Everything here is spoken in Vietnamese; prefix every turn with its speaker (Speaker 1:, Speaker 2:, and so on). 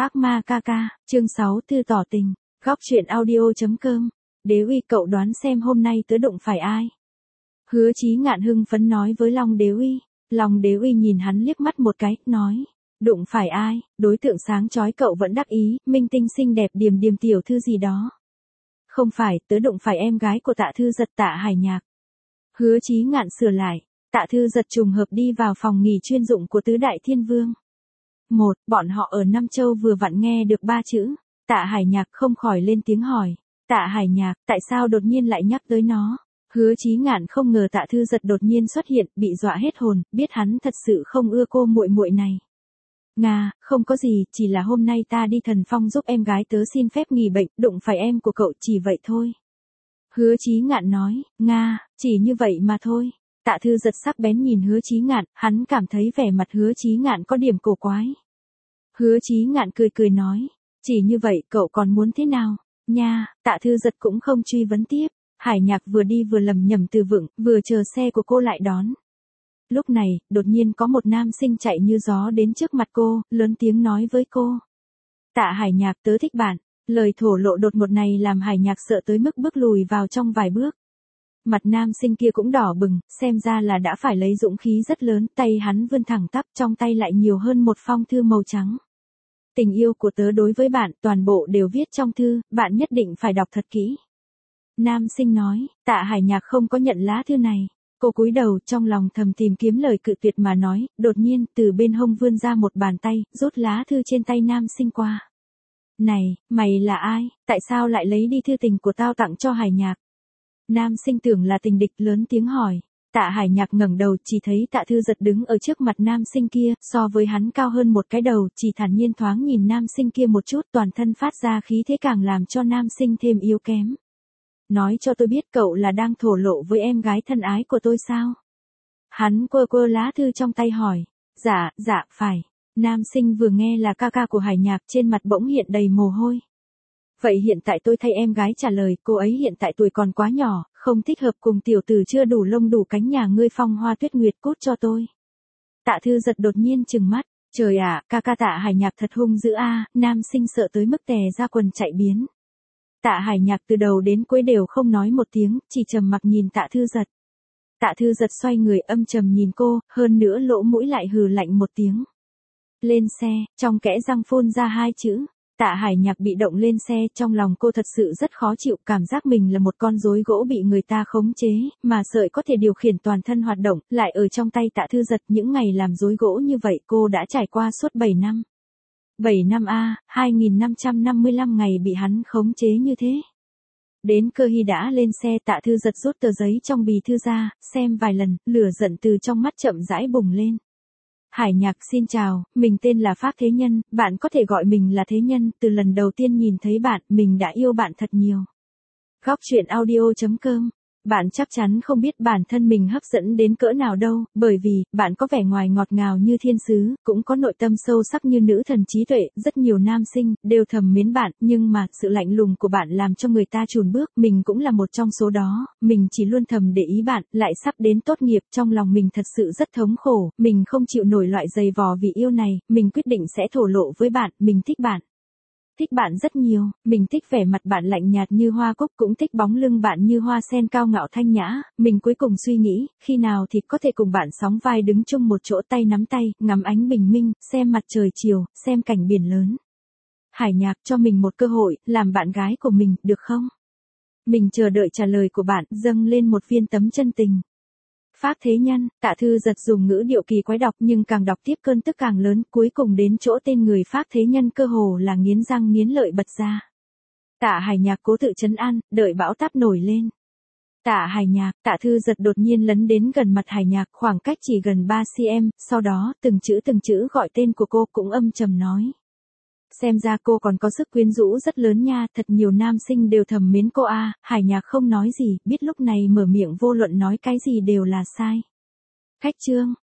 Speaker 1: Ác ma ca ca, chương 6 Thư tỏ tình, góc truyện audio.com. Đế uy, cậu đoán xem hôm nay tớ đụng phải ai? Hứa Chí Ngạn hưng phấn nói với Long Đế uy. Long Đế uy nhìn hắn liếc mắt một cái, nói, đụng phải ai? Đối tượng sáng chói cậu vẫn đắc ý, minh tinh xinh đẹp điềm điềm tiểu thư gì đó. Không phải, tớ đụng phải em gái của Tạ Thư Giật, Tạ Hải Nhạc. Hứa Chí Ngạn sửa lại, Tạ Thư Giật trùng hợp đi vào phòng nghỉ chuyên dụng của tứ đại thiên vương. Bọn họ ở Nam Châu vừa vặn nghe được 3 chữ. Tạ Hải Nhạc không khỏi lên tiếng hỏi. Tạ Hải Nhạc, tại sao đột nhiên lại nhắc tới nó? Hứa Chí Ngạn không ngờ Tạ Thư Giật đột nhiên xuất hiện, bị dọa hết hồn, biết hắn thật sự không ưa cô muội muội này. Không có gì, chỉ là hôm nay ta đi Thần Phong giúp em gái tớ xin phép nghỉ bệnh, đụng phải em của cậu, chỉ vậy thôi. Hứa Chí Ngạn nói, chỉ như vậy mà thôi. Tạ Thư Giật sắc bén nhìn Hứa Chí Ngạn, hắn cảm thấy vẻ mặt Hứa Chí Ngạn có điểm cổ quái. Hứa Chí Ngạn cười nói, chỉ như vậy cậu còn muốn thế nào? Tạ Thư Giật cũng không truy vấn tiếp. Hải Nhạc vừa đi vừa lẩm nhẩm từ vựng, vừa chờ xe của cô lại đón. Lúc này, đột nhiên có một nam sinh chạy như gió đến trước mặt cô, lớn tiếng nói với cô. Tạ Hải Nhạc, tớ thích bạn. Lời thổ lộ đột ngột này làm Hải Nhạc sợ tới mức bước lùi vào trong vài bước. Mặt nam sinh kia cũng đỏ bừng, xem ra là đã phải lấy dũng khí rất lớn, tay hắn vươn thẳng tắp, trong tay lại nhiều hơn một phong thư màu trắng. Tình yêu của tớ đối với bạn, toàn bộ đều viết trong thư, bạn nhất định phải đọc thật kỹ. Nam sinh nói, Tạ Hải Nhạc không có nhận lá thư này. Cô cúi đầu, trong lòng thầm tìm kiếm lời cự tuyệt mà nói, đột nhiên, từ bên hông vươn ra một bàn tay, rút lá thư trên tay nam sinh qua. Này, mày là ai, tại sao lại lấy đi thư tình của tao tặng cho Hải Nhạc? Nam sinh tưởng là tình địch, lớn tiếng hỏi. Tạ Hải Nhạc ngẩng đầu, chỉ thấy Tạ Thư Giật đứng ở trước mặt nam sinh kia, so với hắn cao hơn một cái đầu, chỉ thản nhiên thoáng nhìn nam sinh kia một chút, toàn thân phát ra khí thế càng làm cho nam sinh thêm yếu kém. Nói cho tôi biết cậu là đang thổ lộ với em gái thân ái của tôi sao? Hắn quơ lá thư trong tay hỏi. Dạ, phải. Nam sinh vừa nghe là ca ca của Hải Nhạc, trên mặt bỗng hiện đầy mồ hôi. Vậy hiện tại tôi thay em gái trả lời, cô ấy hiện tại tuổi còn quá nhỏ, không thích hợp cùng tiểu tử chưa đủ lông đủ cánh nhà ngươi Phong Hoa Tuyết Nguyệt, cút cho tôi. Tạ Thư Giật đột nhiên trừng mắt, trời ạ, ca ca Tạ Hải Nhạc thật hung dữ a. Nam sinh sợ tới mức tè ra quần chạy biến. Tạ Hải Nhạc từ đầu đến cuối đều không nói một tiếng, chỉ trầm mặc nhìn Tạ Thư Giật. Tạ Thư Giật xoay người âm trầm nhìn cô, hơn nữa lỗ mũi lại hừ lạnh một tiếng. Lên xe, trong kẽ răng phun ra 2 chữ. Tạ Hải Nhạc bị động lên xe, trong lòng cô thật sự rất khó chịu, cảm giác mình là một con rối gỗ bị người ta khống chế, mà sợi có thể điều khiển toàn thân hoạt động, lại ở trong tay Tạ Thư Giật. Những ngày làm rối gỗ như vậy cô đã trải qua suốt 7 năm. 7 năm 2555 ngày bị hắn khống chế như thế. Đến Cơ Hy đã lên xe, Tạ Thư Giật rút tờ giấy trong bì thư ra, xem vài lần, lửa giận từ trong mắt chậm rãi bùng lên. Hải Nhạc, xin chào, mình tên là Phác Thế Nhân, bạn có thể gọi mình là Thế Nhân, từ lần đầu tiên nhìn thấy bạn, mình đã yêu bạn thật nhiều. Góc truyện audio.com. Bạn chắc chắn không biết bản thân mình hấp dẫn đến cỡ nào đâu, bởi vì, bạn có vẻ ngoài ngọt ngào như thiên sứ, cũng có nội tâm sâu sắc như nữ thần trí tuệ, rất nhiều nam sinh, đều thầm mến bạn, nhưng mà, sự lạnh lùng của bạn làm cho người ta chùn bước, mình cũng là một trong số đó, mình chỉ luôn thầm để ý bạn, lại sắp đến tốt nghiệp, trong lòng mình thật sự rất thống khổ, mình không chịu nổi loại giày vò vì yêu này, mình quyết định sẽ thổ lộ với bạn, mình thích bạn. Thích bạn rất nhiều, mình thích vẻ mặt bạn lạnh nhạt như hoa cúc, cũng thích bóng lưng bạn như hoa sen cao ngạo thanh nhã, mình cuối cùng suy nghĩ, khi nào thì có thể cùng bạn sóng vai đứng chung một chỗ, tay nắm tay, ngắm ánh bình minh, xem mặt trời chiều, xem cảnh biển lớn. Hải Nhạc, cho mình một cơ hội, làm bạn gái của mình, được không? Mình chờ đợi trả lời của bạn, dâng lên một viên tấm chân tình. Phác Thế Nhân, Tạ Thư Giật dùng ngữ điệu kỳ quái đọc, nhưng càng đọc tiếp cơn tức càng lớn, cuối cùng đến chỗ tên người Phác Thế Nhân cơ hồ là nghiến răng nghiến lợi bật ra. Tạ Hải Nhạc cố tự trấn an, đợi bão táp nổi lên. Tạ Hải Nhạc, Tạ Thư Giật đột nhiên lấn đến gần mặt Hải Nhạc, khoảng cách chỉ gần 3 cm, sau đó, từng chữ gọi tên của cô, cũng âm trầm nói. Xem ra cô còn có sức quyến rũ rất lớn nha, thật nhiều nam sinh đều thầm mến cô a. Hải Nhạc không nói gì, biết lúc này mở miệng vô luận nói cái gì đều là sai. Khách trương,